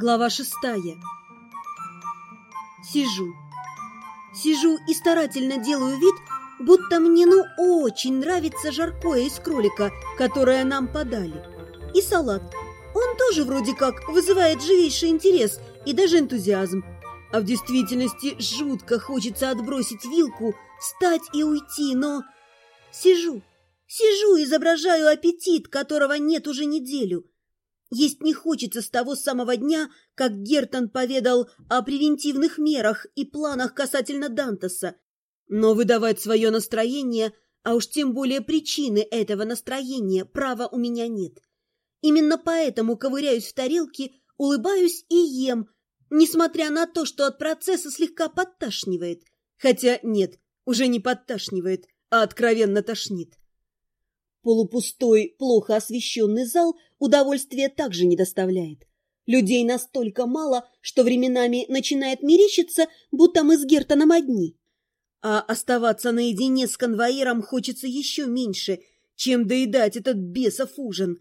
Глава 6. Сижу и старательно делаю вид, будто мне очень нравится жаркое из кролика, которое нам подали. И салат. Он тоже вроде как вызывает живейший интерес и даже энтузиазм. А в действительности жутко хочется отбросить вилку, встать и уйти, но... Сижу, изображаю аппетит, которого нет уже неделю. Есть не хочется с того самого дня, как Гертон поведал о превентивных мерах и планах касательно Дантеса. Но выдавать свое настроение, а уж тем более причины этого настроения, права у меня нет. Именно поэтому ковыряюсь в тарелке, улыбаюсь и ем, несмотря на то, что от процесса слегка подташнивает. Хотя нет, уже не подташнивает, а откровенно тошнит. Полупустой, плохо освещенный зал удовольствия также не доставляет. Людей настолько мало, что временами начинает мерещиться, будто мы с Гертоном одни. А оставаться наедине с конвоиром хочется еще меньше, чем доедать этот бесов ужин.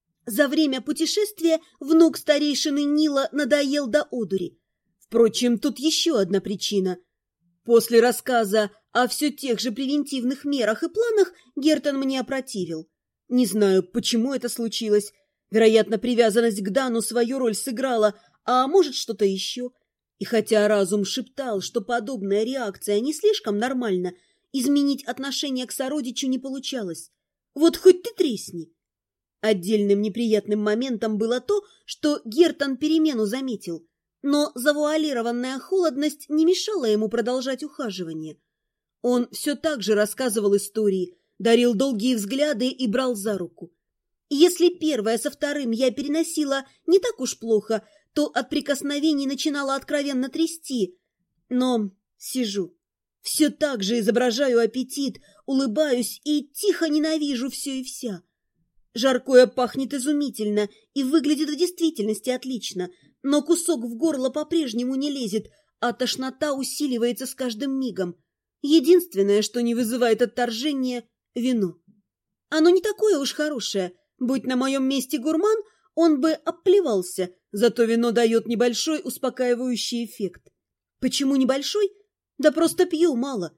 За время путешествия внук старейшины Нила надоел до одури. Впрочем, тут еще одна причина. После рассказа о все тех же превентивных мерах и планах Гертон мне опротивил. Не знаю, почему это случилось. Вероятно, привязанность к Дану свою роль сыграла, а может, что-то еще. И хотя разум шептал, что подобная реакция не слишком нормальна, изменить отношение к сородичу не получалось. Вот хоть ты тресни. Отдельным неприятным моментом было то, что Гертон перемену заметил, но завуалированная холодность не мешала ему продолжать ухаживание. Он все так же рассказывал истории, дарил долгие взгляды и брал за руку. И если первое со вторым я переносила не так уж плохо, то от прикосновений начинала откровенно трясти. Но сижу, все так же изображаю аппетит, улыбаюсь и тихо ненавижу все и вся. Жаркое пахнет изумительно и выглядит в действительности отлично, но кусок в горло по-прежнему не лезет, а тошнота усиливается с каждым мигом. Единственное, что не вызывает отторжения – вино. Оно не такое уж хорошее. Будь на моем месте гурман, он бы обплевался, зато вино дает небольшой успокаивающий эффект. Почему небольшой? Да просто пью мало.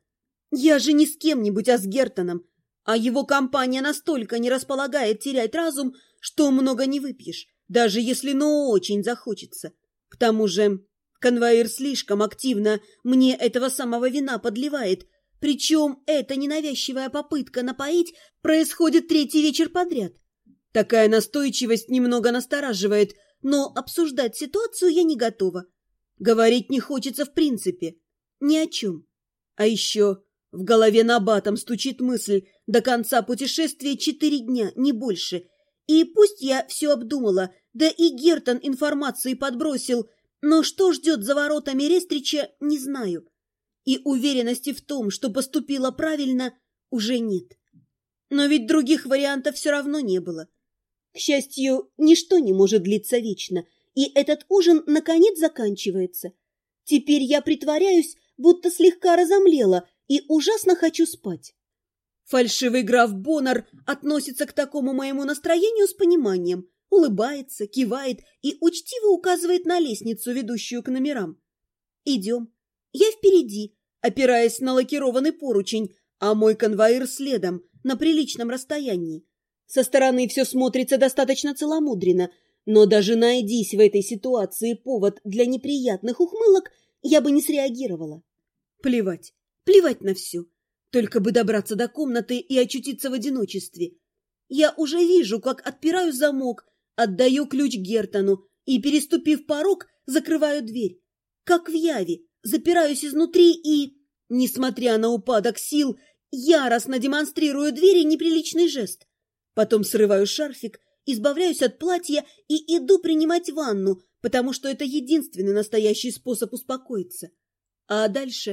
Я же не с кем-нибудь, а с Гертоном. А его компания настолько не располагает терять разум, что много не выпьешь, даже если очень захочется. К тому же конвоир слишком активно мне этого самого вина подливает, причем эта ненавязчивая попытка напоить происходит третий вечер подряд. Такая настойчивость немного настораживает, но обсуждать ситуацию я не готова. Говорить не хочется в принципе. Ни о чем. А еще в голове набатом стучит мысль: до конца путешествия 4 дня, не больше. И пусть я все обдумала, да и Гертон информации подбросил, но что ждет за воротами Рестрича, не знаю. И уверенности в том, что поступила правильно, уже нет. Но ведь других вариантов все равно не было. К счастью, ничто не может длиться вечно, и этот ужин наконец заканчивается. Теперь я притворяюсь, будто слегка разомлела и ужасно хочу спать. Фальшивый граф Боннер относится к такому моему настроению с пониманием, улыбается, кивает и учтиво указывает на лестницу, ведущую к номерам. Идем. Я впереди, опираясь на лакированный поручень, а мой конвоир следом, на приличном расстоянии. Со стороны все смотрится достаточно целомудренно, но даже найдись в этой ситуации повод для неприятных ухмылок, я бы не среагировала. Плевать на все. Только бы добраться до комнаты и очутиться в одиночестве. Я уже вижу, как отпираю замок, отдаю ключ Гертону и, переступив порог, закрываю дверь. Как в яве, запираюсь изнутри и, несмотря на упадок сил, яростно демонстрирую двери неприличный жест. Потом срываю шарфик, избавляюсь от платья и иду принимать ванну, потому что это единственный настоящий способ успокоиться. А дальше,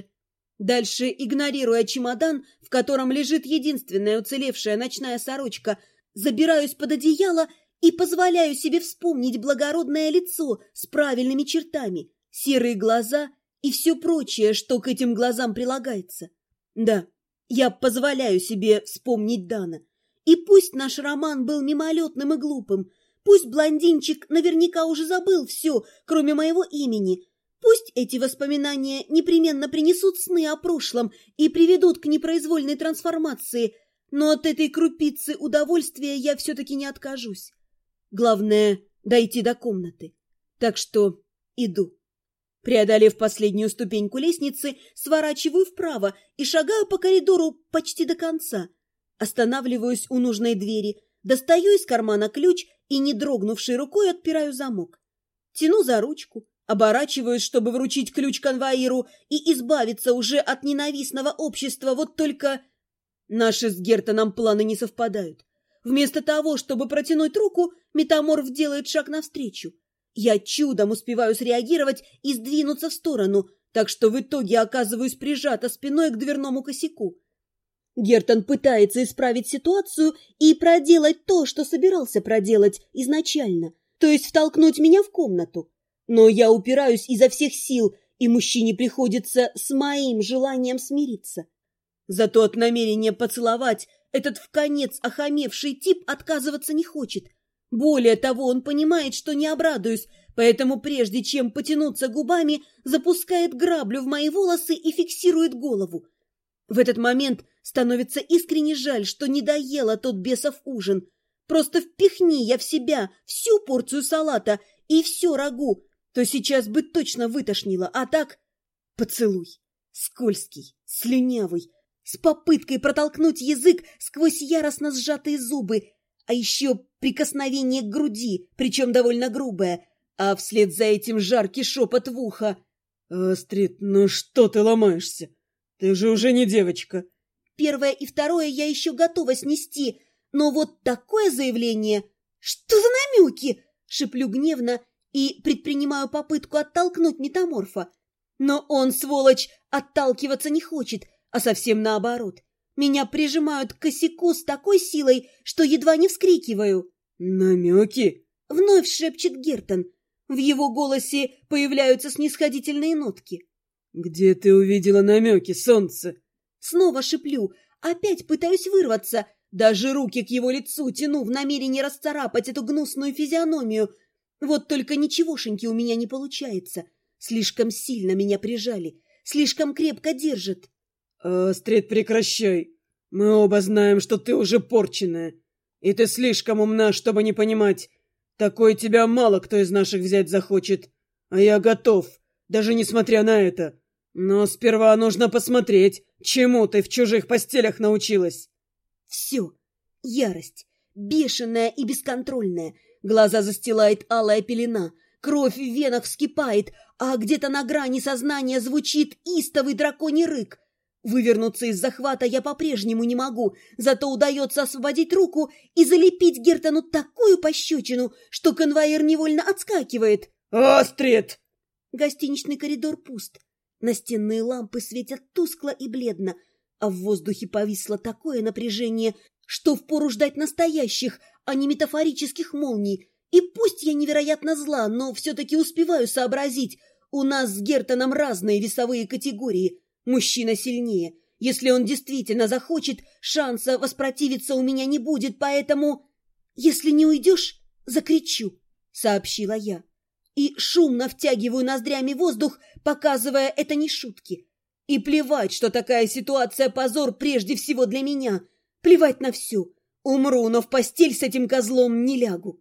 игнорируя чемодан, в котором лежит единственная уцелевшая ночная сорочка, забираюсь под одеяло и позволяю себе вспомнить благородное лицо с правильными чертами, серые глаза и все прочее, что к этим глазам прилагается. Да, я позволяю себе вспомнить Дана. И пусть наш роман был мимолетным и глупым, Пусть блондинчик наверняка уже забыл все, кроме моего имени. Пусть эти воспоминания непременно принесут сны о прошлом и приведут к непроизвольной трансформации, но от этой крупицы удовольствия я все-таки не откажусь. Главное — дойти до комнаты. Так что иду. Преодолев последнюю ступеньку лестницы, сворачиваю вправо и шагаю по коридору почти до конца. Останавливаюсь у нужной двери, достаю из кармана ключ и, не дрогнувшей рукой, отпираю замок. Тяну за ручку, оборачиваюсь, чтобы вручить ключ конвоиру и избавиться уже от ненавистного общества, вот только наши с Гертоном планы не совпадают. Вместо того, чтобы протянуть руку, метаморф делает шаг навстречу. Я чудом успеваю среагировать и сдвинуться в сторону, так что в итоге оказываюсь прижата спиной к дверному косяку. Гертон пытается исправить ситуацию и проделать то, что собирался проделать изначально, то есть втолкнуть меня в комнату. Но я упираюсь изо всех сил, и мужчине приходится с моим желанием смириться. Зато от намерения поцеловать этот вконец охамевший тип отказываться не хочет. Более того, он понимает, что не обрадуюсь, поэтому прежде чем потянуться губами, запускает граблю в мои волосы и фиксирует голову. В этот момент становится искренне жаль, что не доела тот бесов ужин. Просто впихни я в себя всю порцию салата и все рагу, то сейчас бы точно вытошнило, а так поцелуй. Скользкий, слюнявый, с попыткой протолкнуть язык сквозь яростно сжатые зубы, а еще прикосновение к груди, причем довольно грубое, а вслед за этим жаркий шепот в ухо. «Астрид, ну что ты ломаешься? Ты же уже не девочка». Первое и второе я еще готова снести, но вот такое заявление... «Что за намеки?» — шеплю гневно и предпринимаю попытку оттолкнуть метаморфа. Но он, сволочь, отталкиваться не хочет, а совсем наоборот. Меня прижимают к косяку с такой силой, что едва не вскрикиваю. «Намеки?» — вновь шепчет Гертон. В его голосе появляются снисходительные нотки. «Где ты увидела намеки, солнце?» Снова шеплю, опять пытаюсь вырваться, даже руки к его лицу тяну в намерении расцарапать эту гнусную физиономию. Вот только ничегошеньки у меня не получается. Слишком сильно меня прижали, слишком крепко держат. «Астрид, прекращай. Мы оба знаем, что ты уже порченная. И ты слишком умна, чтобы не понимать. Такой тебя мало кто из наших взять захочет. А я готов, даже несмотря на это. Но сперва нужно посмотреть, чему ты в чужих постелях научилась». Все. Ярость. Бешеная и бесконтрольная. Глаза застилает алая пелена. Кровь в венах вскипает, а где-то на грани сознания звучит истовый драконий рык. Вывернуться из захвата я по-прежнему не могу, зато удается освободить руку и залепить Гертону такую пощечину, что конвоир невольно отскакивает. «Астрид!» Гостиничный коридор пуст. Настенные лампы светят тускло и бледно, а в воздухе повисло такое напряжение, что впору ждать настоящих, а не метафорических молний. И пусть я невероятно зла, но все-таки успеваю сообразить, у нас с Гертоном разные весовые категории. Мужчина сильнее. Если он действительно захочет, шанса воспротивиться у меня не будет, поэтому... «Если не уйдешь, закричу», — сообщила я. И шумно втягиваю ноздрями воздух, показывая это не шутки. И плевать, что такая ситуация позор прежде всего для меня. Плевать на все. Умру, но в постель с этим козлом не лягу.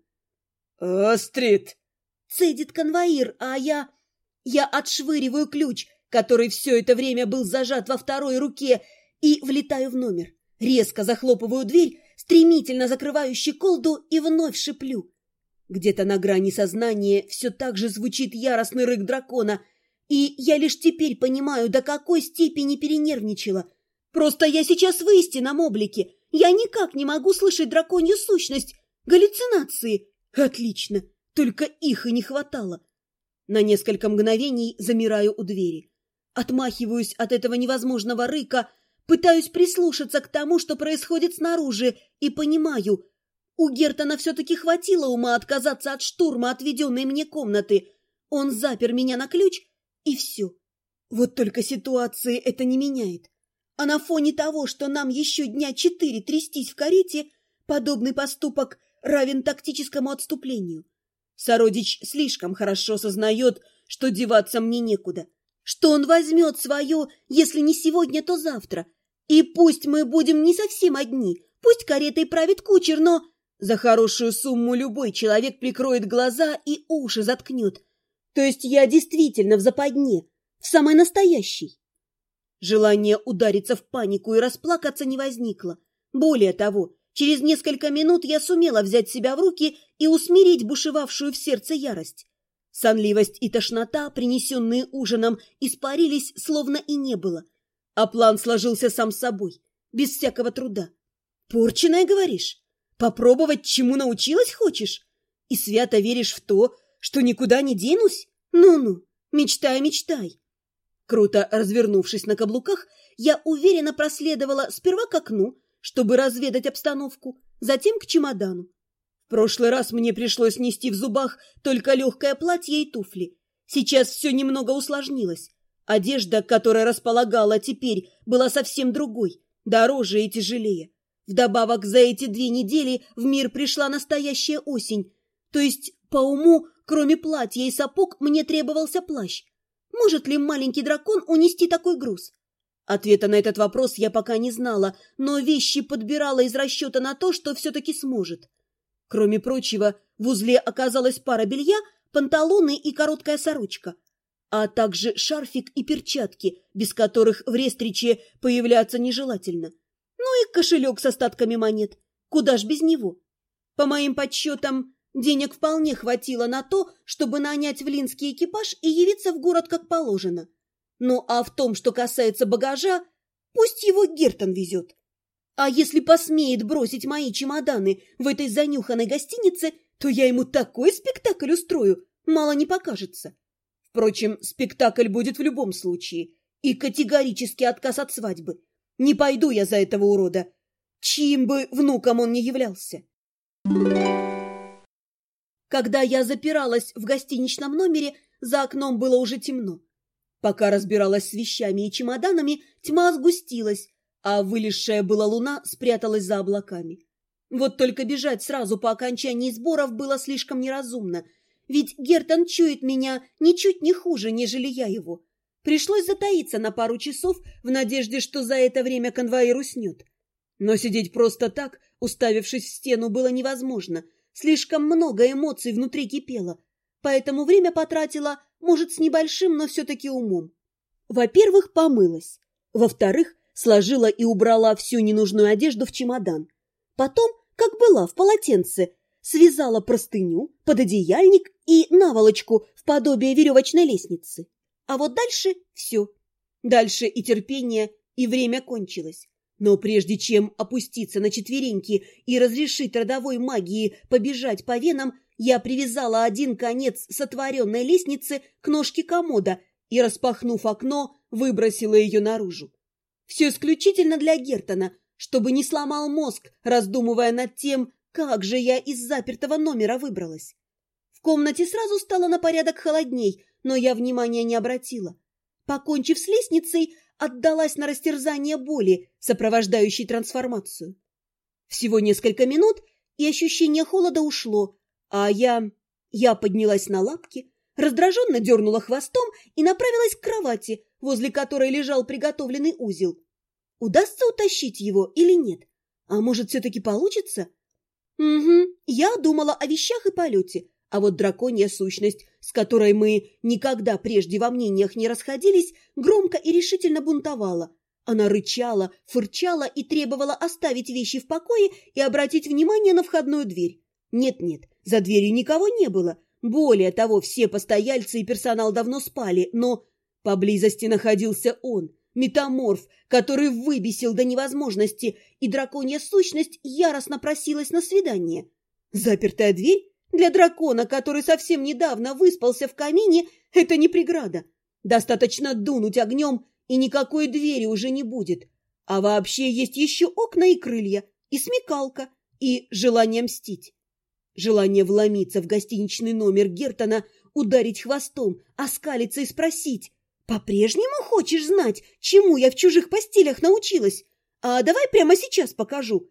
«Астрид!» — цедит конвоир, а я... Я отшвыриваю ключ, который все это время был зажат во второй руке, и влетаю в номер. Резко захлопываю дверь, стремительно закрываю щеколду и вновь шиплю. Где-то на грани сознания все так же звучит яростный рык дракона, и я лишь теперь понимаю, до какой степени перенервничала. Просто я сейчас в истинном облике. Я никак не могу слышать драконью сущность. Галлюцинации. Отлично, только их и не хватало. На несколько мгновений замираю у двери. Отмахиваюсь от этого невозможного рыка, пытаюсь прислушаться к тому, что происходит снаружи, и понимаю, у Гертона все-таки хватило ума отказаться от штурма отведенной мне комнаты. Он запер меня на ключ, и все. Вот только ситуации это не меняет. А на фоне того, что нам еще дня 4 трястись в карете, подобный поступок равен тактическому отступлению. Сородич слишком хорошо сознает, что деваться мне некуда, что он возьмет свое, если не сегодня, то завтра. И пусть мы будем не совсем одни, пусть каретой правит кучер, но за хорошую сумму любой человек прикроет глаза и уши заткнет. То есть я действительно в западне, в самой настоящей. Желание удариться в панику и расплакаться не возникло. Более того, через несколько минут я сумела взять себя в руки и усмирить бушевавшую в сердце ярость. Сонливость и тошнота, принесенные ужином, испарились, словно и не было. А план сложился сам собой, без всякого труда. «Порченая, говоришь? Попробовать, чему научилась хочешь? И свято веришь в то, что никуда не денусь? Ну-ну, мечтай, мечтай!» Круто развернувшись на каблуках, я уверенно проследовала сперва к окну, чтобы разведать обстановку, затем к чемодану. В прошлый раз мне пришлось нести в зубах только легкое платье и туфли. Сейчас все немного усложнилось. Одежда, которая располагала теперь, была совсем другой, дороже и тяжелее. Вдобавок, за эти 2 недели в мир пришла настоящая осень. То есть, по уму, кроме платья и сапог, мне требовался плащ. Может ли маленький дракон унести такой груз? Ответа на этот вопрос я пока не знала, но вещи подбирала из расчета на то, что все-таки сможет. Кроме прочего, в узле оказалась пара белья, панталоны и короткая сорочка, а также шарфик и перчатки, без которых в Рестриче появляться нежелательно. Ну и кошелек с остатками монет. Куда ж без него? По моим подсчетам, денег вполне хватило на то, чтобы нанять влинский экипаж и явиться в город как положено. Ну а в том, что касается багажа, пусть его Гертон везет. А если посмеет бросить мои чемоданы в этой занюханной гостинице, то я ему такой спектакль устрою, мало не покажется. Впрочем, спектакль будет в любом случае. И категорический отказ от свадьбы. Не пойду я за этого урода, чьим бы внуком он ни являлся. Когда я запиралась в гостиничном номере, за окном было уже темно. Пока разбиралась с вещами и чемоданами, тьма сгустилась, а вылезшая была луна спряталась за облаками. Вот только бежать сразу по окончании сборов было слишком неразумно, ведь Гертон чует меня ничуть не хуже, нежели я его. Пришлось затаиться на пару часов в надежде, что за это время конвоир уснет. Но сидеть просто так, уставившись в стену, было невозможно. Слишком много эмоций внутри кипело, поэтому время потратила, может, с небольшим, но все-таки умом. Во-первых, помылась. Во-вторых, сложила и убрала всю ненужную одежду в чемодан. Потом, как была, в полотенце, связала простыню, пододеяльник и наволочку в подобие веревочной лестницы. А вот дальше все. Дальше и терпение, и время кончилось. Но прежде чем опуститься на четвереньки и разрешить родовой магии побежать по венам, я привязала один конец сотворенной лестницы к ножке комода и, распахнув окно, выбросила ее наружу. Все исключительно для Гертона, чтобы не сломал мозг, раздумывая над тем, как же я из запертого номера выбралась. В комнате сразу стало на порядок холодней, но я внимания не обратила. Покончив с лестницей, отдалась на растерзание боли, сопровождающей трансформацию. Всего несколько минут, и ощущение холода ушло, а я поднялась на лапки, раздраженно дернула хвостом и направилась к кровати, возле которой лежал приготовленный узел. Удастся утащить его или нет? А может, все-таки получится? Угу, я думала о вещах и полете, а вот драконья сущность, с которой мы никогда прежде во мнениях не расходились, громко и решительно бунтовала. Она рычала, фырчала и требовала оставить вещи в покое и обратить внимание на входную дверь. Нет-нет, за дверью никого не было. Более того, все постояльцы и персонал давно спали, но поблизости находился он, метаморф, который выбесил до невозможности, и драконья сущность яростно просилась на свидание. Запертая дверь? Для дракона, который совсем недавно выспался в камине, это не преграда. Достаточно дунуть огнем, и никакой двери уже не будет. А вообще есть еще окна и крылья, и смекалка, и желание мстить. Желание вломиться в гостиничный номер Гертона, ударить хвостом, оскалиться и спросить: «По-прежнему хочешь знать, чему я в чужих постелях научилась? А давай прямо сейчас покажу».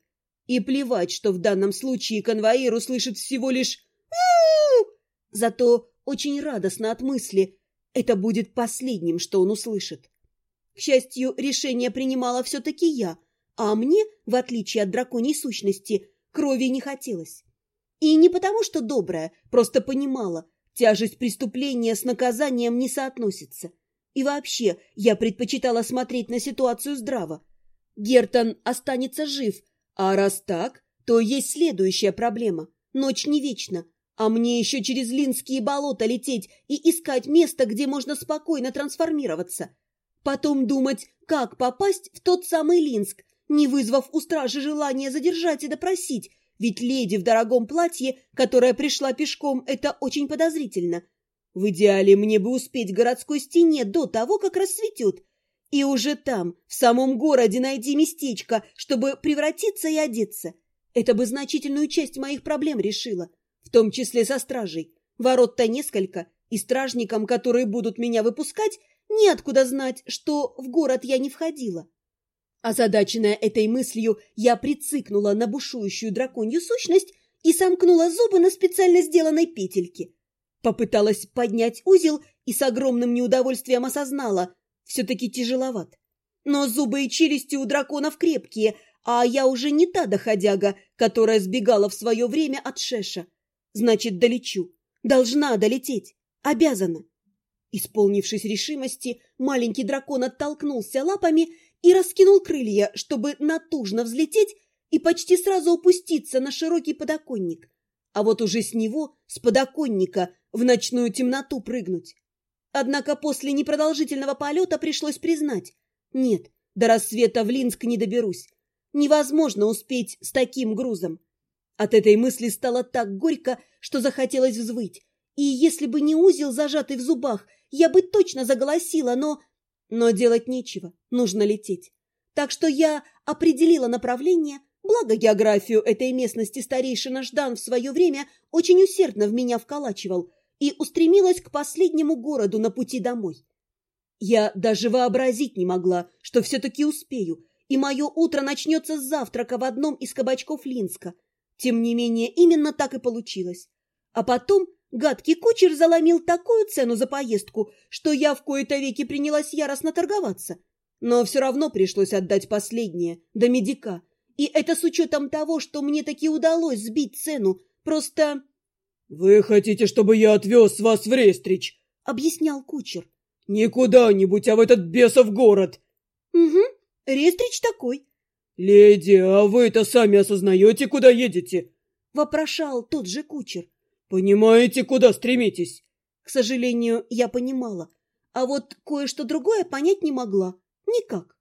И плевать, что в данном случае конвоир услышит всего лишь «у-у-у». Зато очень радостно от мысли, это будет последним, что он услышит. К счастью, решение принимала все-таки я, а мне, в отличие от драконьей сущности, крови не хотелось. И не потому, что добрая, просто понимала, тяжесть преступления с наказанием не соотносится. И вообще, я предпочитала смотреть на ситуацию здраво. Гертон останется жив, а раз так, то есть следующая проблема. Ночь не вечна, а мне еще через Линские болота лететь и искать место, где можно спокойно трансформироваться. Потом думать, как попасть в тот самый Линск, не вызвав у стражи желания задержать и допросить, ведь леди в дорогом платье, которая пришла пешком, это очень подозрительно. В идеале мне бы успеть к городской стене до того, как рассветет, и уже там, в самом городе, найти местечко, чтобы превратиться и одеться. Это бы значительную часть моих проблем решило, в том числе со стражей. Ворот-то несколько, и стражникам, которые будут меня выпускать, неоткуда знать, что в город я не входила. Озадаченная этой мыслью, я прицикнула на бушующую драконью сущность и сомкнула зубы на специально сделанной петельке. Попыталась поднять узел и с огромным неудовольствием осознала, все-таки тяжеловат. Но зубы и челюсти у драконов крепкие, а я уже не та доходяга, которая сбегала в свое время от Шеша. Значит, долечу. Должна долететь. Обязана. Исполнившись решимости, маленький дракон оттолкнулся лапами и раскинул крылья, чтобы натужно взлететь и почти сразу опуститься на широкий подоконник. А вот уже с него, с подоконника, в ночную темноту прыгнуть. Однако после непродолжительного полета пришлось признать: нет, до рассвета в Линск не доберусь. Невозможно успеть с таким грузом. От этой мысли стало так горько, что захотелось взвыть. И если бы не узел, зажатый в зубах, я бы точно заголосила, но делать нечего, нужно лететь. Так что я определила направление, благо географию этой местности старейшина Ждан в свое время очень усердно в меня вколачивал, и устремилась к последнему городу на пути домой. Я даже вообразить не могла, что все-таки успею, и мое утро начнется с завтрака в одном из кабачков Линска. Тем не менее, именно так и получилось. А потом гадкий кучер заломил такую цену за поездку, что я в кои-то веки принялась яростно торговаться. Но все равно пришлось отдать последнее, до медика. И это с учетом того, что мне таки удалось сбить цену, просто... «Вы хотите, чтобы я отвез вас в Рестрич?» — объяснял кучер. «Не куда-нибудь, а в этот бесов город». «Угу, Рестрич такой». «Леди, а вы-то сами осознаете, куда едете?» — вопрошал тот же кучер. «Понимаете, куда стремитесь?» К сожалению, я понимала, а вот кое-что другое понять не могла. Никак.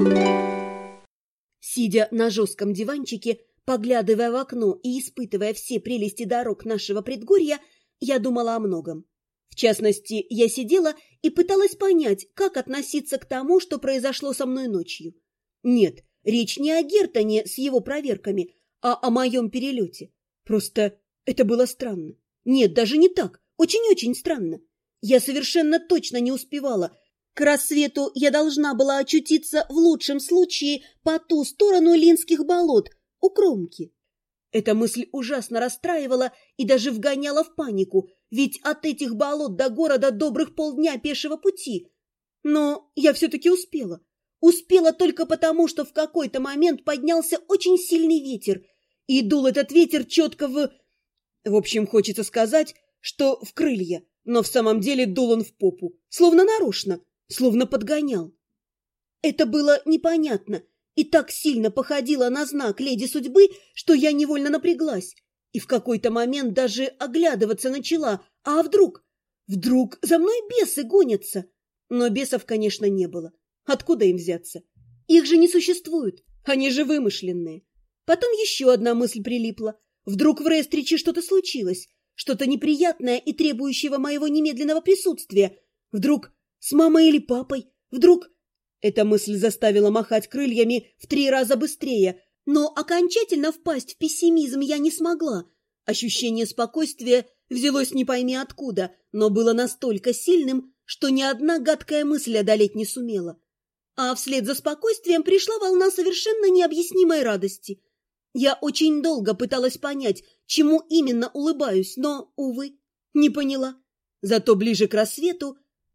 Сидя на жестком диванчике, поглядывая в окно и испытывая все прелести дорог нашего предгорья, я думала о многом. В частности, я сидела и пыталась понять, как относиться к тому, что произошло со мной ночью. Нет, речь не о Гертоне с его проверками, а о моем перелете. Просто это было странно. Нет, даже не так. Очень-очень странно. Я совершенно точно не успевала. К рассвету я должна была очутиться в лучшем случае по ту сторону Линских болот, у кромки. Эта мысль ужасно расстраивала и даже вгоняла в панику, ведь от этих болот до города добрых полдня пешего пути. Но я все-таки успела. Успела только потому, что в какой-то момент поднялся очень сильный ветер, и дул этот ветер четко В общем, хочется сказать, что в крылья, но в самом деле дул он в попу, словно нарочно, словно подгонял. Это было непонятно и так сильно походило на знак леди судьбы, что я невольно напряглась и в какой-то момент даже оглядываться начала. А вдруг? Вдруг за мной бесы гонятся? Но бесов, конечно, не было. Откуда им взяться? Их же не существует, они же вымышленные. Потом еще одна мысль прилипла. Вдруг в Рестриче что-то случилось, что-то неприятное и требующего моего немедленного присутствия. Вдруг с мамой или папой? Вдруг... Эта мысль заставила махать крыльями в 3 раза быстрее, но окончательно впасть в пессимизм я не смогла. Ощущение спокойствия взялось не пойми откуда, но было настолько сильным, что ни одна гадкая мысль одолеть не сумела. А вслед за спокойствием пришла волна совершенно необъяснимой радости. Я очень долго пыталась понять, чему именно улыбаюсь, но, увы, не поняла. Зато ближе к рассвету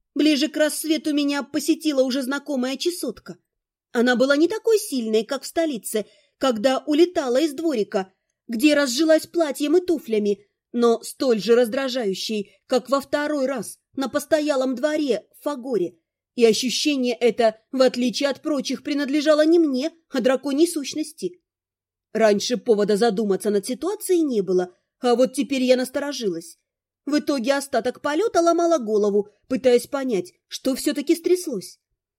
меня посетила уже знакомая чесотка. Она была не такой сильной, как в столице, когда улетала из дворика, где разжилась платьем и туфлями, но столь же раздражающей, как во второй раз на постоялом дворе в Фагоре. И ощущение это, в отличие от прочих, принадлежало не мне, а драконьей сущности. Раньше повода задуматься над ситуацией не было, а вот теперь я насторожилась. В итоге остаток полета ломала голову, пытаясь понять, что все-таки стряслось.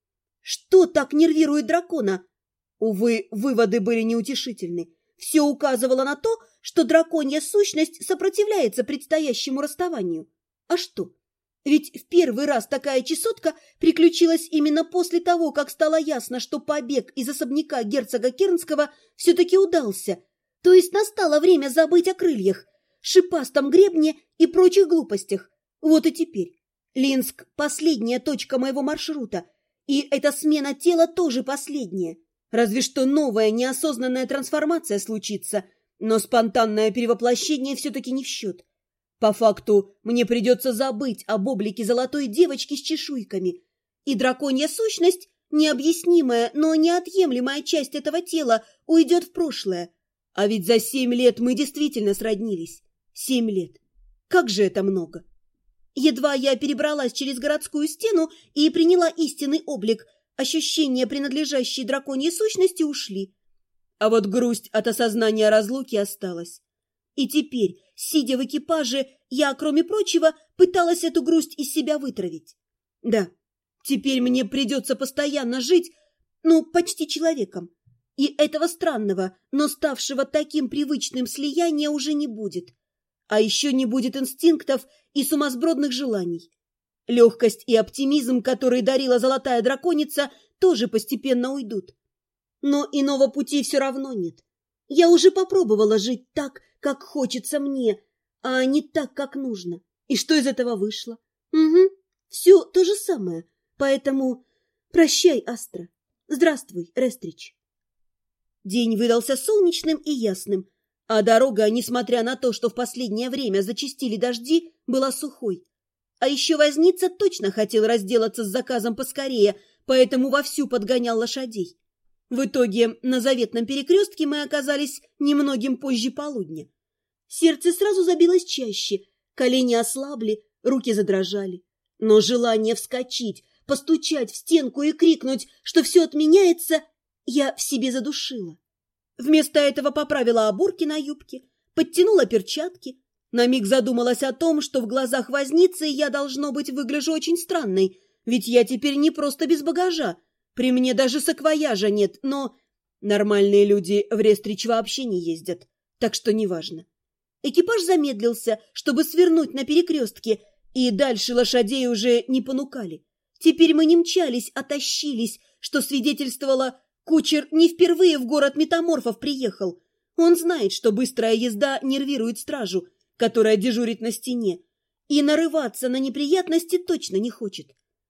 Что так нервирует дракона? Увы, выводы были неутешительны. Все указывало на то, что драконья сущность сопротивляется предстоящему расставанию. А что? Ведь в первый раз такая чесотка приключилась именно после того, как стало ясно, что побег из особняка герцога Кернского все-таки удался. То есть настало время забыть о крыльях, шипастом гребне и прочих глупостях. Вот и теперь. Линск – последняя точка моего маршрута, и эта смена тела тоже последняя. Разве что новая неосознанная трансформация случится, но спонтанное перевоплощение все-таки не в счет. По факту мне придется забыть об облике золотой девочки с чешуйками, и драконья сущность, необъяснимая, но неотъемлемая часть этого тела, уйдет в прошлое. А ведь за 7 лет мы действительно сроднились. 7 лет. Как же это много! Едва я перебралась через городскую стену и приняла истинный облик, ощущения, принадлежащие драконьей сущности, ушли. А вот грусть от осознания разлуки осталась. И теперь, сидя в экипаже, я, кроме прочего, пыталась эту грусть из себя вытравить. Да, теперь мне придется постоянно жить, почти человеком. И этого странного, но ставшего таким привычным слияния уже не будет. А еще не будет инстинктов и сумасбродных желаний. Легкость и оптимизм, которые дарила золотая драконица, тоже постепенно уйдут. Но иного пути все равно нет. Я уже попробовала жить так, как хочется мне, а не так, как нужно. И что из этого вышло? Угу, все то же самое. Поэтому прощай, Астра. Здравствуй, Рестрич. День выдался солнечным и ясным, а дорога, несмотря на то, что в последнее время зачастили дожди, была сухой. А еще возница точно хотел разделаться с заказом поскорее, поэтому вовсю подгонял лошадей. В итоге на заветном перекрестке мы оказались немногим позже полудня. Сердце сразу забилось чаще, колени ослабли, руки задрожали. Но желание вскочить, постучать в стенку и крикнуть, что все отменяется, я в себе задушила. Вместо этого поправила оборки на юбке, подтянула перчатки, на миг задумалась о том, что в глазах возницы я, должно быть, выгляжу очень странной, ведь я теперь не просто без багажа, при мне даже саквояжа нет, но нормальные люди в Рестрич вообще не ездят, так что неважно. Экипаж замедлился, чтобы свернуть на перекрестке, и дальше лошадей уже не понукали. Теперь мы не мчались, а тащились, что свидетельствовало, кучер не впервые в город метаморфов приехал. Он знает, что быстрая езда нервирует стражу, которая дежурит на стене, и нарываться на неприятности точно не хочет.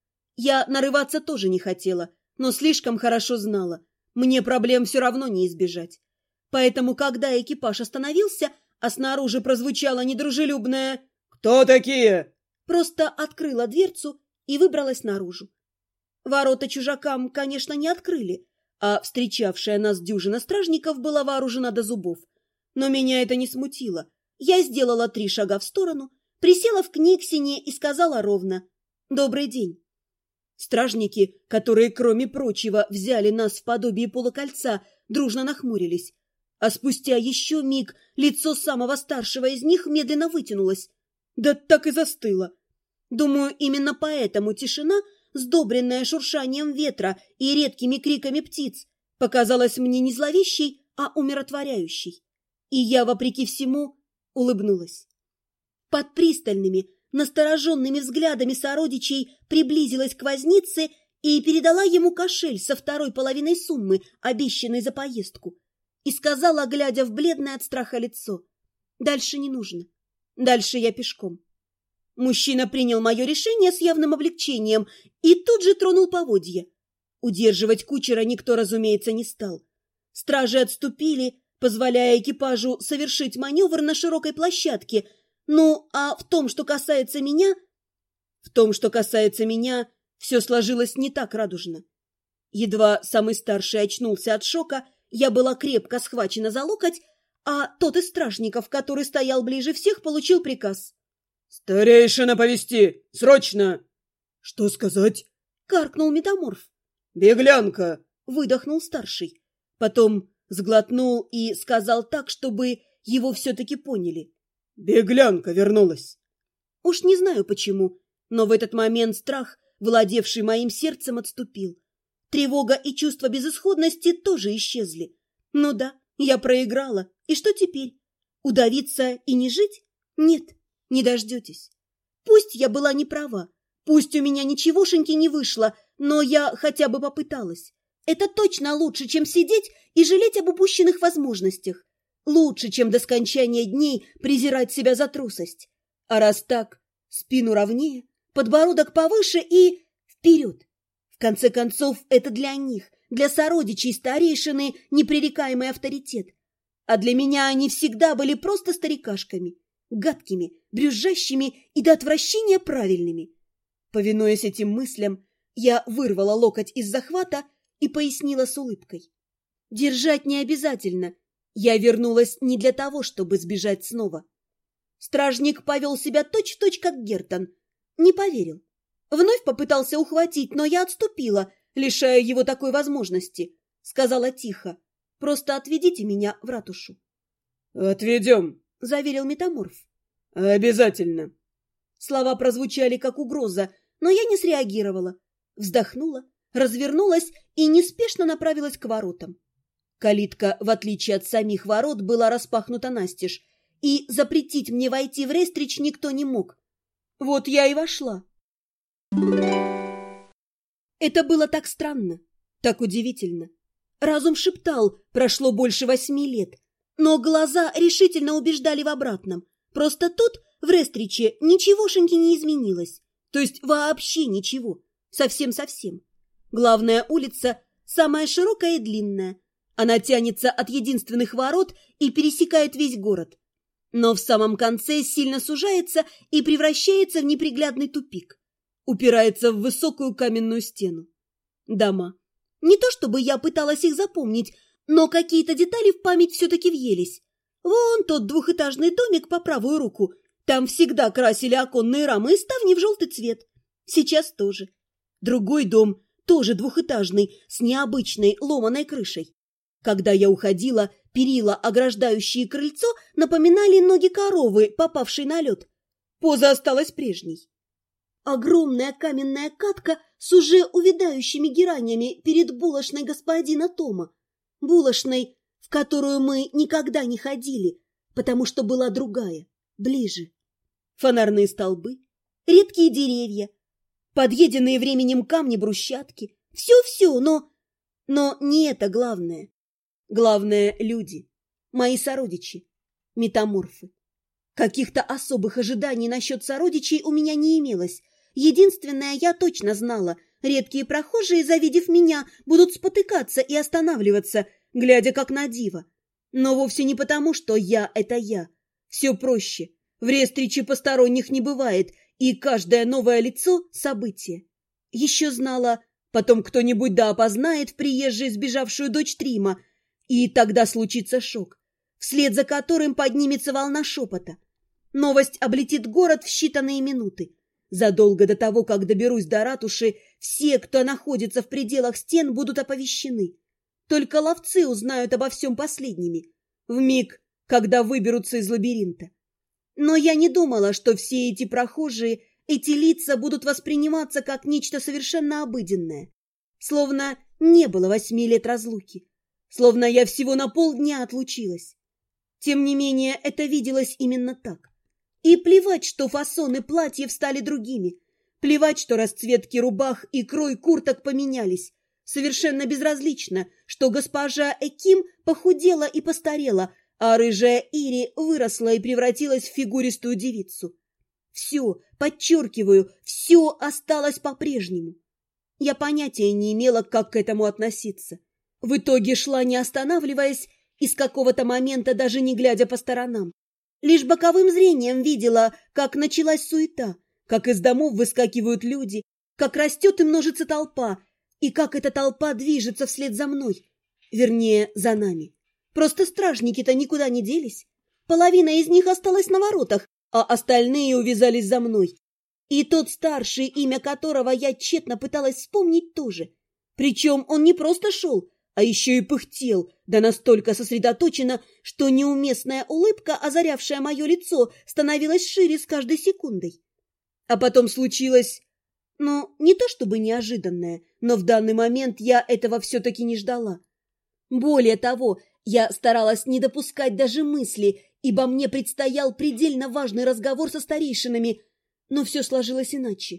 Я нарываться тоже не хотела, но слишком хорошо знала. Мне проблем все равно не избежать. Поэтому, когда экипаж остановился, а снаружи прозвучало недружелюбное «Кто такие?», просто открыла дверцу и выбралась наружу. Ворота чужакам, конечно, не открыли, а встречавшая нас дюжина стражников была вооружена до зубов. Но меня это не смутило. Я сделала 3 шага в сторону, присела в книгсине и сказала ровно «Добрый день». Стражники, которые, кроме прочего, взяли нас в подобие полукольца, дружно нахмурились. А спустя еще миг лицо самого старшего из них медленно вытянулось. Да так и застыло. Думаю, именно поэтому тишина, сдобренная шуршанием ветра и редкими криками птиц, показалась мне не зловещей, а умиротворяющей. И я, вопреки всему, улыбнулась. Под пристальными, настороженными взглядами сородичей приблизилась к вознице и передала ему кошель со 2 половиной суммы, обещанной за поездку, и сказала, глядя в бледное от страха лицо: «Дальше не нужно. Дальше я пешком». Мужчина принял мое решение с явным облегчением и тут же тронул поводья. Удерживать кучера никто, разумеется, не стал. Стражи отступили, позволяя экипажу совершить маневр на широкой площадке. Ну, а в том, что касается меня... все сложилось не так радужно. Едва самый старший очнулся от шока, я была крепко схвачена за локоть, а тот из стражников, который стоял ближе всех, получил приказ. «Старейшина повести! Срочно!» «Что сказать?» — каркнул метаморф. «Беглянка!» — выдохнул старший. Потом сглотнул и сказал так, чтобы его все-таки поняли. «Беглянка вернулась!» Уж не знаю почему, но в этот момент страх, владевший моим сердцем, отступил. Тревога и чувство безысходности тоже исчезли. Ну да, я проиграла. И что теперь? Удавиться и не жить? Нет, не дождетесь. Пусть я была не права, пусть у меня ничегошеньки не вышло, но я хотя бы попыталась. Это точно лучше, чем сидеть и жалеть об упущенных возможностях. Лучше, чем до скончания дней презирать себя за трусость. А раз так, спину ровнее, подбородок повыше и вперед. В конце концов, это для них, для сородичей старейшины, непререкаемый авторитет. А для меня они всегда были просто старикашками, гадкими, брюзжащими и до отвращения правильными. Повинуясь этим мыслям, я вырвала локоть из захвата и пояснила с улыбкой. Держать не обязательно. Я вернулась не для того, чтобы сбежать снова. Стражник повел себя точь-в-точь, как Гертон. Не поверил. Вновь попытался ухватить, но я отступила, лишая его такой возможности. Сказала тихо. Просто отведите меня в ратушу. «Отведем», — заверил метаморф. «Обязательно». Слова прозвучали как угроза, но я не среагировала. Вздохнула, развернулась и неспешно направилась к воротам. Калитка, в отличие от самих ворот, была распахнута настежь, и запретить мне войти в Рестрич никто не мог. Вот я и вошла. Это было так странно, так удивительно. Разум шептал, прошло больше 8 лет, но глаза решительно убеждали в обратном. Просто тут, в Рестриче, ничегошеньки не изменилось. То есть вообще ничего. Совсем-совсем. Главная улица самая широкая и длинная. Она тянется от единственных ворот и пересекает весь город. Но в самом конце сильно сужается и превращается в неприглядный тупик. Упирается в высокую каменную стену. Дома. Не то чтобы я пыталась их запомнить, но какие-то детали в память все-таки въелись. Вон тот двухэтажный домик по правую руку. Там всегда красили оконные рамы и ставни в желтый цвет. Сейчас тоже. Другой дом, тоже двухэтажный, с необычной ломаной крышей. Когда я уходила, перила, ограждающие крыльцо, напоминали ноги коровы, попавшей на лед. Поза осталась прежней. Огромная каменная катка с уже увядающими геранями перед булочной господина Тома. Булочной, в которую мы никогда не ходили, потому что была другая, ближе. Фонарные столбы, редкие деревья, подъеденные временем камни брусчатки. Все-все, но не это главное. Главное — люди, мои сородичи, метаморфы. Каких-то особых ожиданий насчет сородичей у меня не имелось. Единственное, я точно знала, редкие прохожие, завидев меня, будут спотыкаться и останавливаться, глядя как на диво. Но вовсе не потому, что я — это я. Все проще. В Рестриче посторонних не бывает, и каждое новое лицо — событие. Еще знала, потом кто-нибудь да опознает в приезжей сбежавшую дочь Трима, и тогда случится шок, вслед за которым поднимется волна шепота. Новость облетит город в считанные минуты. Задолго до того, как доберусь до ратуши, все, кто находится в пределах стен, будут оповещены. Только ловцы узнают обо всем последними, вмиг, когда выберутся из лабиринта. Но я не думала, что все эти прохожие, эти лица будут восприниматься как нечто совершенно обыденное. Словно не было 8 лет разлуки. Словно я всего на полдня отлучилась. Тем не менее, это виделось именно так. И плевать, что фасоны платьев стали другими. Плевать, что расцветки рубах и крой курток поменялись. Совершенно безразлично, что госпожа Эким похудела и постарела, а рыжая Ири выросла и превратилась в фигуристую девицу. Все, подчеркиваю, все осталось по-прежнему. Я понятия не имела, как к этому относиться. В итоге шла, не останавливаясь, и с какого-то момента даже не глядя по сторонам. Лишь боковым зрением видела, как началась суета, как из домов выскакивают люди, как растет и множится толпа, и как эта толпа движется вслед за мной, вернее, за нами. Просто стражники-то никуда не делись. Половина из них осталась на воротах, а остальные увязались за мной. И тот старший, имя которого я тщетно пыталась вспомнить, тоже. Причем он не просто шел, а еще и пыхтел, да настолько сосредоточенно, что неуместная улыбка, озарявшая мое лицо, становилась шире с каждой секундой. А потом случилось, не то чтобы неожиданное, но в данный момент я этого все-таки не ждала. Более того, я старалась не допускать даже мысли, ибо мне предстоял предельно важный разговор со старейшинами, но все сложилось иначе.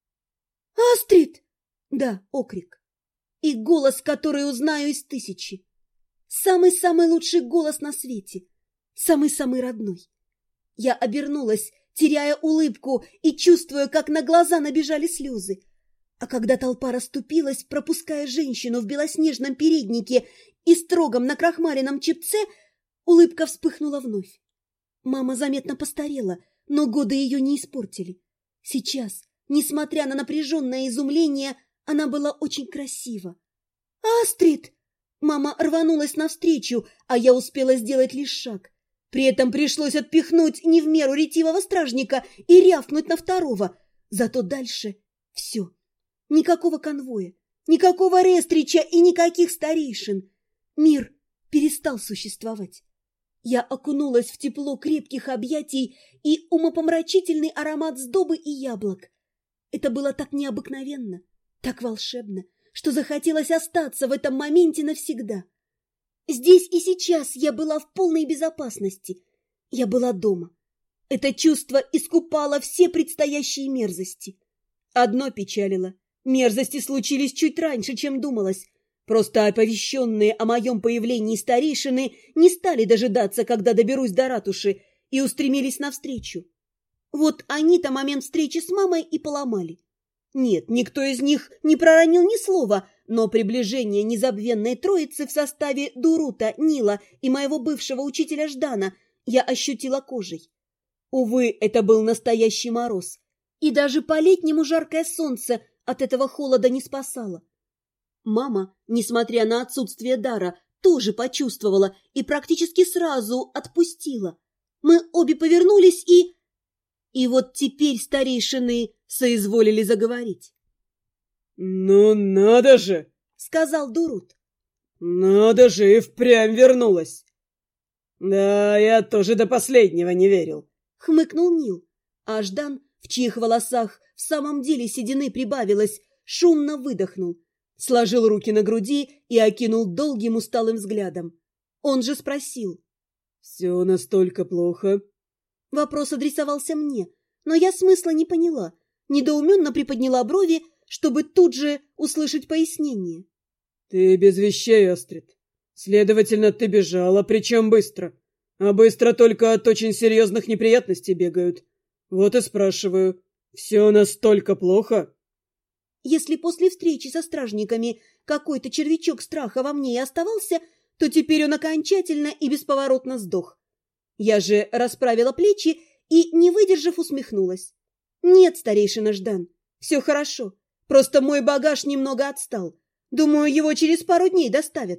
«Астрид!» Да, окрик. И голос, который узнаю из тысячи. Самый-самый лучший голос на свете. Самый-самый родной. Я обернулась, теряя улыбку и чувствуя, как на глаза набежали слезы. А когда толпа расступилась, пропуская женщину в белоснежном переднике и строгом накрахмаленном чепце, улыбка вспыхнула вновь. Мама заметно постарела, но годы ее не испортили. Сейчас, несмотря на напряженное изумление, она была очень красива. «Астрид!» Мама рванулась навстречу, а я успела сделать лишь шаг. При этом пришлось отпихнуть не в меру ретивого стражника и рявкнуть на второго. Зато дальше все. Никакого конвоя, никакого Рестрича и никаких старейшин. Мир перестал существовать. Я окунулась в тепло крепких объятий и умопомрачительный аромат сдобы и яблок. Это было так необыкновенно, так волшебно, что захотелось остаться в этом моменте навсегда. Здесь и сейчас я была в полной безопасности. Я была дома. Это чувство искупало все предстоящие мерзости. Одно печалило. Мерзости случились чуть раньше, чем думалось. Просто оповещенные о моем появлении старейшины не стали дожидаться, когда доберусь до ратуши, и устремились навстречу. Вот они-то момент встречи с мамой и поломали. Нет, никто из них не проронил ни слова, но приближение незабвенной троицы в составе Дурута, Нила и моего бывшего учителя Ждана я ощутила кожей. Увы, это был настоящий мороз, и даже по-летнему жаркое солнце от этого холода не спасало. Мама, несмотря на отсутствие дара, тоже почувствовала и практически сразу отпустила. Мы обе повернулись И вот теперь старейшины соизволили заговорить. «Ну надо же!» — сказал Дурут. «Надо же, и впрямь вернулась!» «Да, я тоже до последнего не верил», — хмыкнул Нил. А Ждан, в чьих волосах в самом деле седины прибавилось, шумно выдохнул, сложил руки на груди и окинул долгим усталым взглядом. Он же спросил. «Все настолько плохо?» Вопрос адресовался мне, но я смысла не поняла. Недоуменно приподняла брови, чтобы тут же услышать пояснение. «Ты без вещей, Астрид. Следовательно, ты бежала, причем быстро. А быстро только от очень серьезных неприятностей бегают. Вот и спрашиваю, все настолько плохо?» Если после встречи со стражниками какой-то червячок страха во мне и оставался, то теперь он окончательно и бесповоротно сдох. Я же расправила плечи и, не выдержав, усмехнулась. «Нет, старейшина Ждан, все хорошо. Просто мой багаж немного отстал. Думаю, его через пару дней доставят».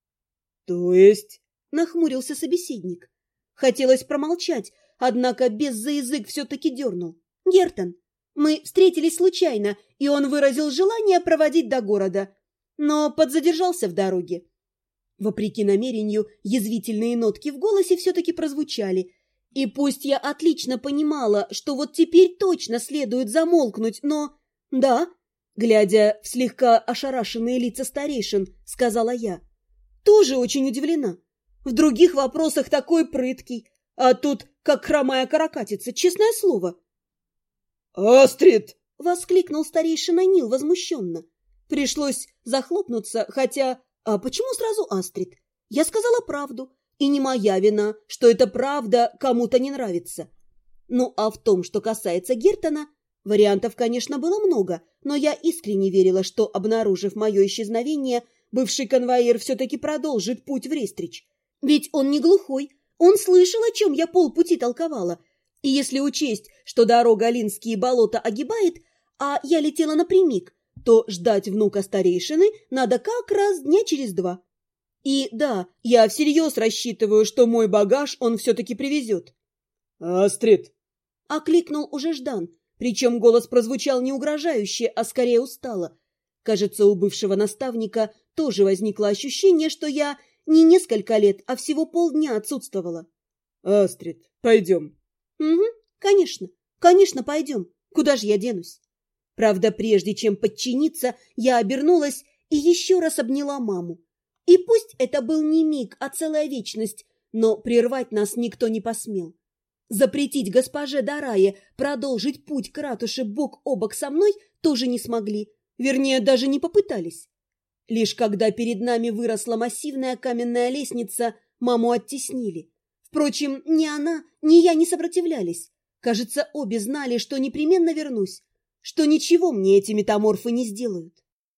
«То есть?» — нахмурился собеседник. Хотелось промолчать, однако без за язык все-таки дернул. «Гертон, мы встретились случайно, и он выразил желание проводить до города, но подзадержался в дороге». Вопреки намерению, язвительные нотки в голосе все-таки прозвучали. И пусть я отлично понимала, что вот теперь точно следует замолкнуть, но... «Да», глядя в слегка ошарашенные лица старейшин, сказала я. «Тоже очень удивлена. В других вопросах такой прыткий, а тут как хромая каракатица, честное слово». «Астрид!» — воскликнул старейшина Нил возмущенно. Пришлось захлопнуться, хотя... А почему сразу Астрид? Я сказала правду, и не моя вина, что эта правда кому-то не нравится. Ну, а в том, что касается Гертона, вариантов, конечно, было много, но я искренне верила, что, обнаружив мое исчезновение, бывший конвоир все-таки продолжит путь в Рестрич. Ведь он не глухой, он слышал, о чем я полпути толковала. И если учесть, что дорога Алинские болота огибает, а я летела напрямик, то ждать внука старейшины надо как раз дня через 2. И да, я всерьез рассчитываю, что мой багаж он все-таки привезет. «Астрид!» — окликнул уже Ждан, причем голос прозвучал не угрожающе, а скорее устало. Кажется, у бывшего наставника тоже возникло ощущение, что я не несколько лет, а всего полдня отсутствовала. «Астрид, пойдем». «Угу, конечно, пойдем. Куда же я денусь?» Правда, прежде чем подчиниться, я обернулась и еще раз обняла маму. И пусть это был не миг, а целая вечность, но прервать нас никто не посмел. Запретить госпоже Дарае продолжить путь к ратуше бок о бок со мной тоже не смогли, вернее, даже не попытались. Лишь когда перед нами выросла массивная каменная лестница, маму оттеснили. Впрочем, ни она, ни я не сопротивлялись. Кажется, обе знали, что непременно вернусь, что ничего мне эти метаморфы не сделают.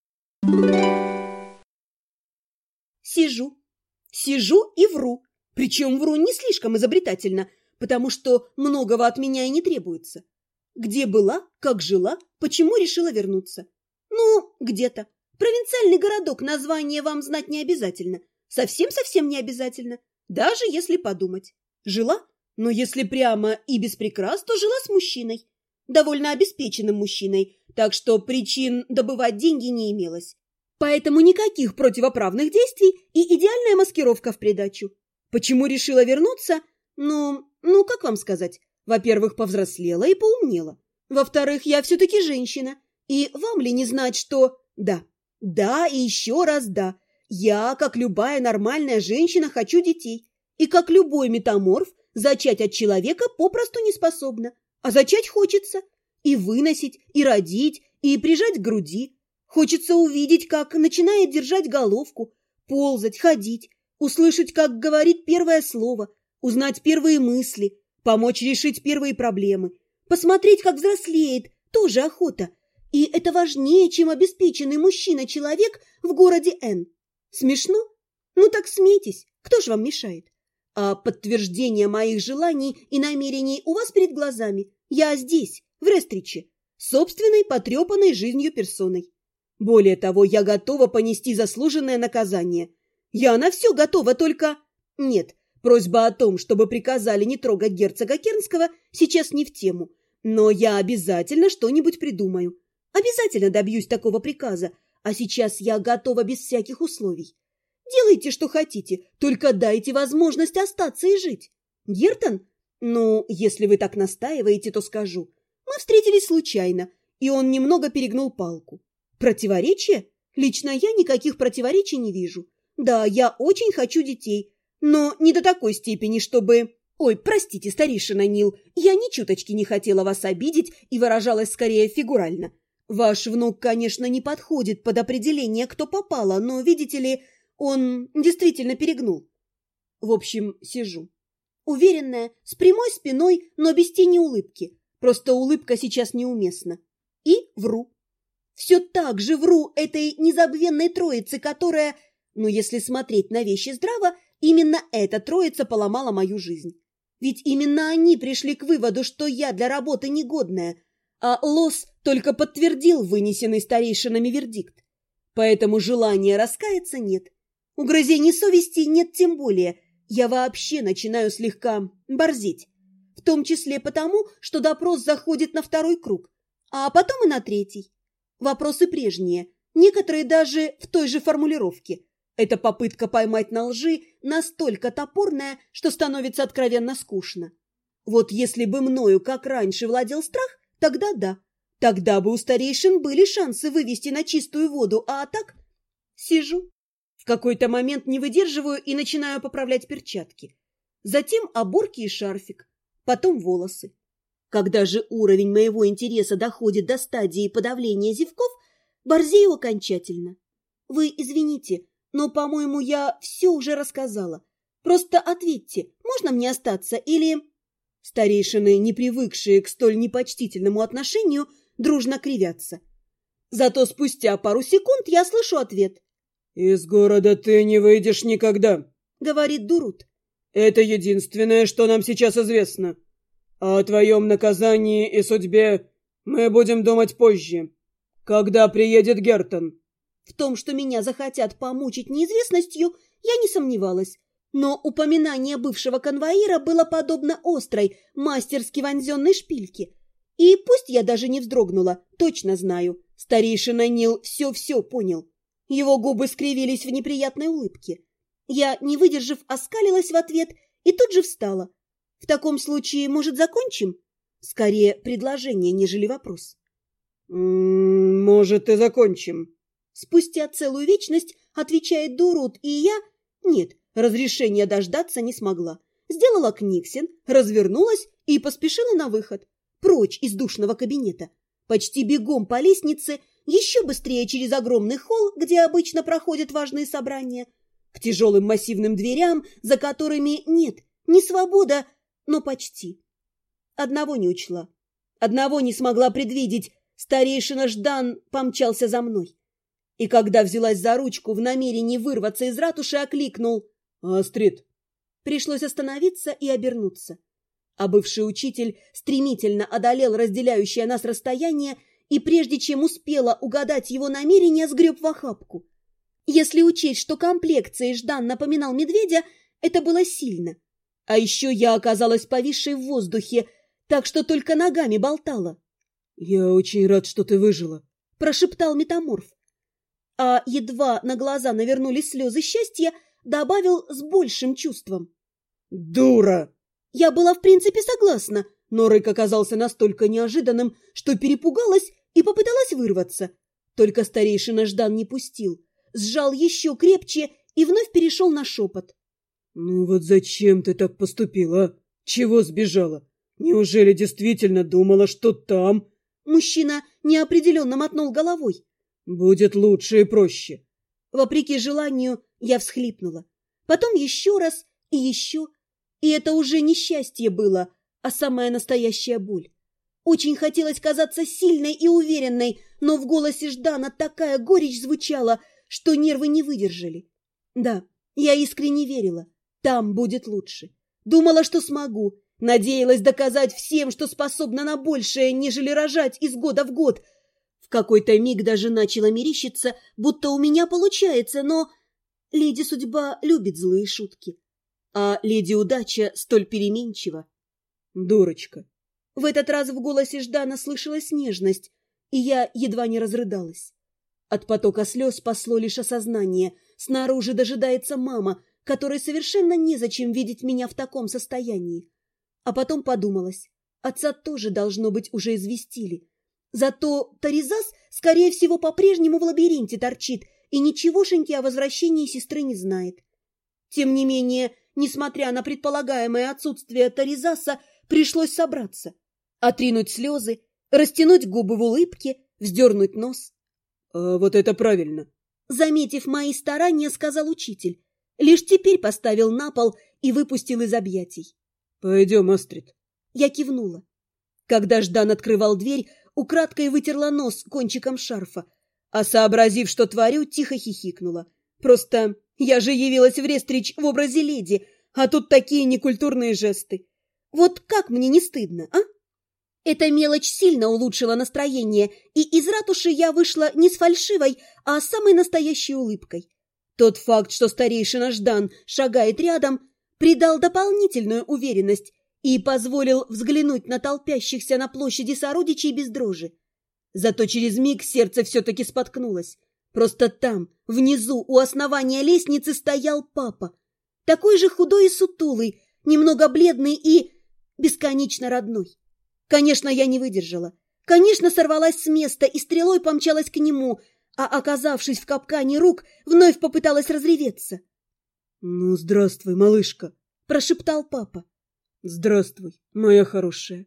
Сижу и вру. Причем вру не слишком изобретательно, потому что многого от меня и не требуется. Где была, как жила, почему решила вернуться? Ну, где-то. Провинциальный городок, название вам знать не обязательно. Совсем-совсем не обязательно. Даже если подумать. Жила? Но если прямо и без прикрас, то жила с мужчиной. Довольно обеспеченным мужчиной, так что причин добывать деньги не имелось. Поэтому никаких противоправных действий и идеальная маскировка в придачу. Почему решила вернуться? Ну, как вам сказать? Во-первых, повзрослела и поумнела. Во-вторых, я все-таки женщина. И вам ли не знать, что... Да, и еще раз да. Я, как любая нормальная женщина, хочу детей. И как любой метаморф, зачать от человека попросту не способна. А зачать хочется. И выносить, и родить, и прижать к груди. Хочется увидеть, как начинает держать головку, ползать, ходить, услышать, как говорит первое слово, узнать первые мысли, помочь решить первые проблемы, посмотреть, как взрослеет, тоже охота. И это важнее, чем обеспеченный мужчина-человек в городе Н. Смешно? Ну так смейтесь, кто ж вам мешает? А подтверждение моих желаний и намерений у вас перед глазами. Я здесь, в Рестриче, собственной потрепанной жизнью персоной. Более того, я готова понести заслуженное наказание. Я на все готова, только... Нет, просьба о том, чтобы приказали не трогать герцога Кернского, сейчас не в тему. Но я обязательно что-нибудь придумаю. Обязательно добьюсь такого приказа. А сейчас я готова без всяких условий. Делайте, что хотите, только дайте возможность остаться и жить. Гертон? Ну, если вы так настаиваете, то скажу. Мы встретились случайно, и он немного перегнул палку. Противоречия? Лично я никаких противоречий не вижу. Да, я очень хочу детей, но не до такой степени, чтобы... Ой, простите, старейшина Нил, я ни чуточки не хотела вас обидеть и выражалась скорее фигурально. Ваш внук, конечно, не подходит под определение, кто попало, но, видите ли, он действительно перегнул. В общем, сижу. Уверенная, с прямой спиной, но без тени улыбки. Просто улыбка сейчас неуместна. И вру. Все так же вру этой незабвенной троице, которая, ну, если смотреть на вещи здраво, именно эта троица поломала мою жизнь. Ведь именно они пришли к выводу, что я для работы негодная, а Лос только подтвердил вынесенный старейшинами вердикт. Поэтому желания раскаяться нет. Угрызений совести нет тем более. Я вообще начинаю слегка борзеть. В том числе потому, что допрос заходит на 2-й круг, а потом и на 3-й. Вопросы прежние, некоторые даже в той же формулировке. Эта попытка поймать на лжи настолько топорная, что становится откровенно скучно. Вот если бы мною, как раньше, владел страх, тогда да. Тогда бы у старейшин были шансы вывести на чистую воду, а так сижу. В какой-то момент не выдерживаю и начинаю поправлять перчатки. Затем оборки и шарфик, потом волосы. Когда же уровень моего интереса доходит до стадии подавления зевков, борзею окончательно. Вы извините, но, по-моему, я все уже рассказала. Просто ответьте, можно мне остаться или... Старейшины, не привыкшие к столь непочтительному отношению, дружно кривятся. Зато спустя пару секунд я слышу ответ. «Из города ты не выйдешь никогда». — говорит Дурут. Это единственное, что нам сейчас известно. О твоем наказании и судьбе мы будем думать позже, когда приедет Гертон. В том, что меня захотят помучить неизвестностью, я не сомневалась. Но упоминание бывшего конвоира было подобно острой, мастерски вонзенной шпильке. И пусть я даже не вздрогнула, точно знаю, старейшина Нил все-все понял. Его губы скривились в неприятной улыбке. Я, не выдержав, оскалилась в ответ и тут же встала. В таком случае, может, закончим? Скорее, предложение, нежели вопрос. Может, и закончим. Спустя целую вечность отвечает Дурут, и я... Нет, разрешения дождаться не смогла. Сделала книгсен, развернулась и поспешила на выход. Прочь из душного кабинета. Почти бегом по лестнице, еще быстрее через огромный холл, где обычно проходят важные собрания, к тяжелым массивным дверям, за которыми нет, не свобода, но почти. Одного не учла, одного не смогла предвидеть. Старейшина Ждан помчался за мной. И когда взялась за ручку в намерении вырваться из ратуши, окликнул: «Астрид!». Пришлось остановиться и обернуться. А бывший учитель стремительно одолел разделяющее нас расстояние и, прежде чем успела угадать его намерение, сгреб в охапку. Если учесть, что комплекцией Ждан напоминал медведя, это было сильно. А еще я оказалась повисшей в воздухе, так что только ногами болтала. «Я очень рад, что ты выжила», — прошептал метаморф. А едва на глаза навернулись слезы счастья, добавил с большим чувством: «Дура!». Я была в принципе согласна, но рык оказался настолько неожиданным, что перепугалась и попыталась вырваться. Только старейшина Ждан не пустил, сжал еще крепче и вновь перешел на шепот. «Ну вот зачем ты так поступила? Чего сбежала? Неужели действительно думала, что там...» Мужчина неопределенно мотнул головой. «Будет лучше и проще». Вопреки желанию я всхлипнула. Потом еще раз и еще. И это уже не счастье было, а самая настоящая боль. Очень хотелось казаться сильной и уверенной, но в голосе Ждана такая горечь звучала, что нервы не выдержали. Да, я искренне верила. Там будет лучше. Думала, что смогу. Надеялась доказать всем, что способна на большее, нежели рожать из года в год. В какой-то миг даже начала мерещиться, будто у меня получается, но леди Судьба любит злые шутки. А леди Удача столь переменчива. «Дурочка!» В этот раз в голосе Ждана слышалась нежность, и я едва не разрыдалась. От потока слез спасло лишь осознание. Снаружи дожидается мама, которой совершенно незачем видеть меня в таком состоянии. А потом подумалось, отца тоже, должно быть, уже известили. Зато Таризас, скорее всего, по-прежнему в лабиринте торчит и ничегошеньки о возвращении сестры не знает. Тем не менее, несмотря на предполагаемое отсутствие Таризаса, пришлось собраться, отринуть слезы, растянуть губы в улыбке, вздернуть нос. Вот это правильно!» Заметив мои старания, сказал учитель. Лишь теперь поставил на пол и выпустил из объятий. «Пойдем, Астрид». Я кивнула. Когда Ждан открывал дверь, украдкой вытерла нос кончиком шарфа, а, сообразив, что творю, тихо хихикнула. Просто я же явилась в Рестрич в образе леди, а тут такие некультурные жесты. Вот как мне не стыдно, а? Эта мелочь сильно улучшила настроение, и из ратуши я вышла не с фальшивой, а с самой настоящей улыбкой. Тот факт, что старейшина Ждан шагает рядом, придал дополнительную уверенность и позволил взглянуть на толпящихся на площади сородичей без дрожи. Зато через миг сердце все-таки споткнулось. Просто там, внизу, у основания лестницы стоял папа. Такой же худой и сутулый, немного бледный и бесконечно родной. Конечно, я не выдержала. Конечно, сорвалась с места и стрелой помчалась к нему, а, оказавшись в капкане рук, вновь попыталась разреветься. «Ну, здравствуй, малышка», — прошептал папа. «Здравствуй, моя хорошая».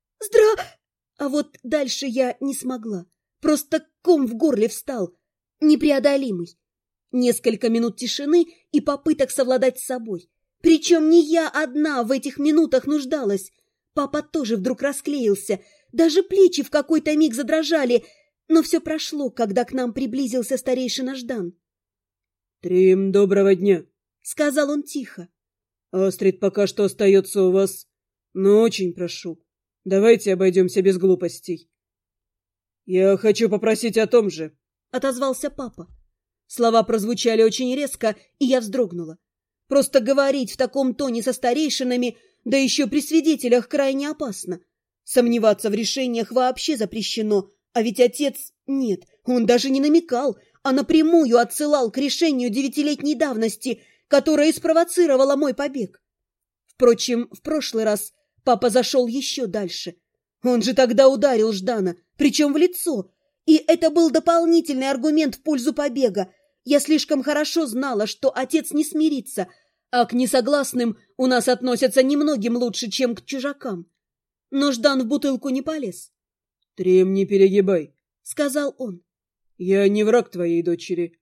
А вот дальше я не смогла. Просто ком в горле встал, непреодолимый. Несколько минут тишины и попыток совладать с собой. Причем не я одна в этих минутах нуждалась. Папа тоже вдруг расклеился, даже плечи в какой-то миг задрожали, но все прошло, когда к нам приблизился старейшина Ждан. «Трим, доброго дня!» сказал он тихо. Астрид пока что остается у вас, но очень прошу, давайте обойдемся без глупостей. Я хочу попросить о том же, отозвался папа. Слова прозвучали очень резко, и я вздрогнула. Просто говорить в таком тоне со старейшинами, да еще при свидетелях, крайне опасно. Сомневаться в решениях вообще запрещено, а ведь отец... Нет, он даже не намекал, а напрямую отсылал к решению 9-летней давности, которое и спровоцировало мой побег. Впрочем, в прошлый раз папа зашел еще дальше. Он же тогда ударил Ждана, причем в лицо, и это был дополнительный аргумент в пользу побега. Я слишком хорошо знала, что отец не смирится, а к несогласным у нас относятся немногим лучше, чем к чужакам. Но Ждан в бутылку не полез. — Трим, не перегибай, — сказал он. — Я не враг твоей дочери.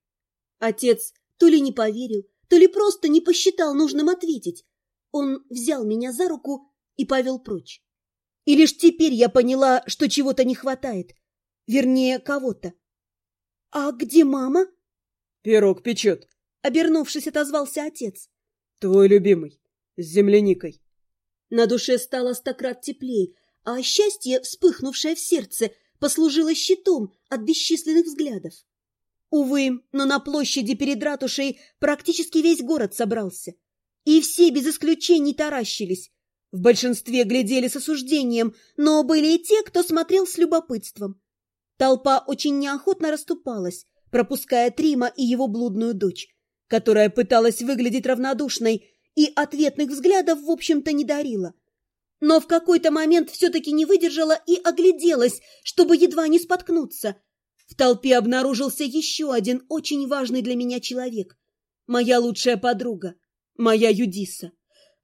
Отец то ли не поверил, то ли просто не посчитал нужным ответить. Он взял меня за руку и повел прочь. И лишь теперь я поняла, что чего-то не хватает. Вернее, кого-то. — А где мама? — Пирог печет, — обернувшись, отозвался отец. — Твой любимый, с земляникой. На душе стало 100 крат теплей, а счастье, вспыхнувшее в сердце, послужило щитом от бесчисленных взглядов. Увы, но на площади перед ратушей практически весь город собрался. И все без исключений таращились. В большинстве глядели с осуждением, но были и те, кто смотрел с любопытством. Толпа очень неохотно расступалась, пропуская Трима и его блудную дочь, которая пыталась выглядеть равнодушной и ответных взглядов, в общем-то, не дарила. Но в какой-то момент все-таки не выдержала и огляделась, чтобы едва не споткнуться. В толпе обнаружился еще один очень важный для меня человек. Моя лучшая подруга, моя Юдиса.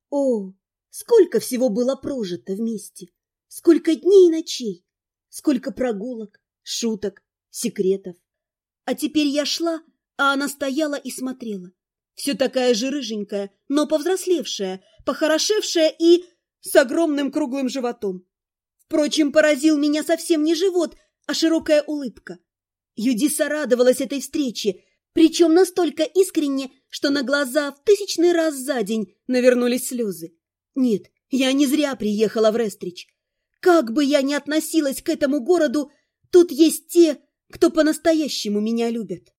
О, сколько всего было прожито вместе! Сколько дней и ночей! Сколько прогулок, шуток, секретов! А теперь я шла, а она стояла и смотрела. Все такая же рыженькая, но повзрослевшая, похорошевшая и с огромным круглым животом. Впрочем, поразил меня совсем не живот, а широкая улыбка. Юдиса радовалась этой встрече, причем настолько искренне, что на глаза в 1000-й раз за день навернулись слезы. Нет, я не зря приехала в Рестрич. Как бы я ни относилась к этому городу, тут есть те, кто по-настоящему меня любят.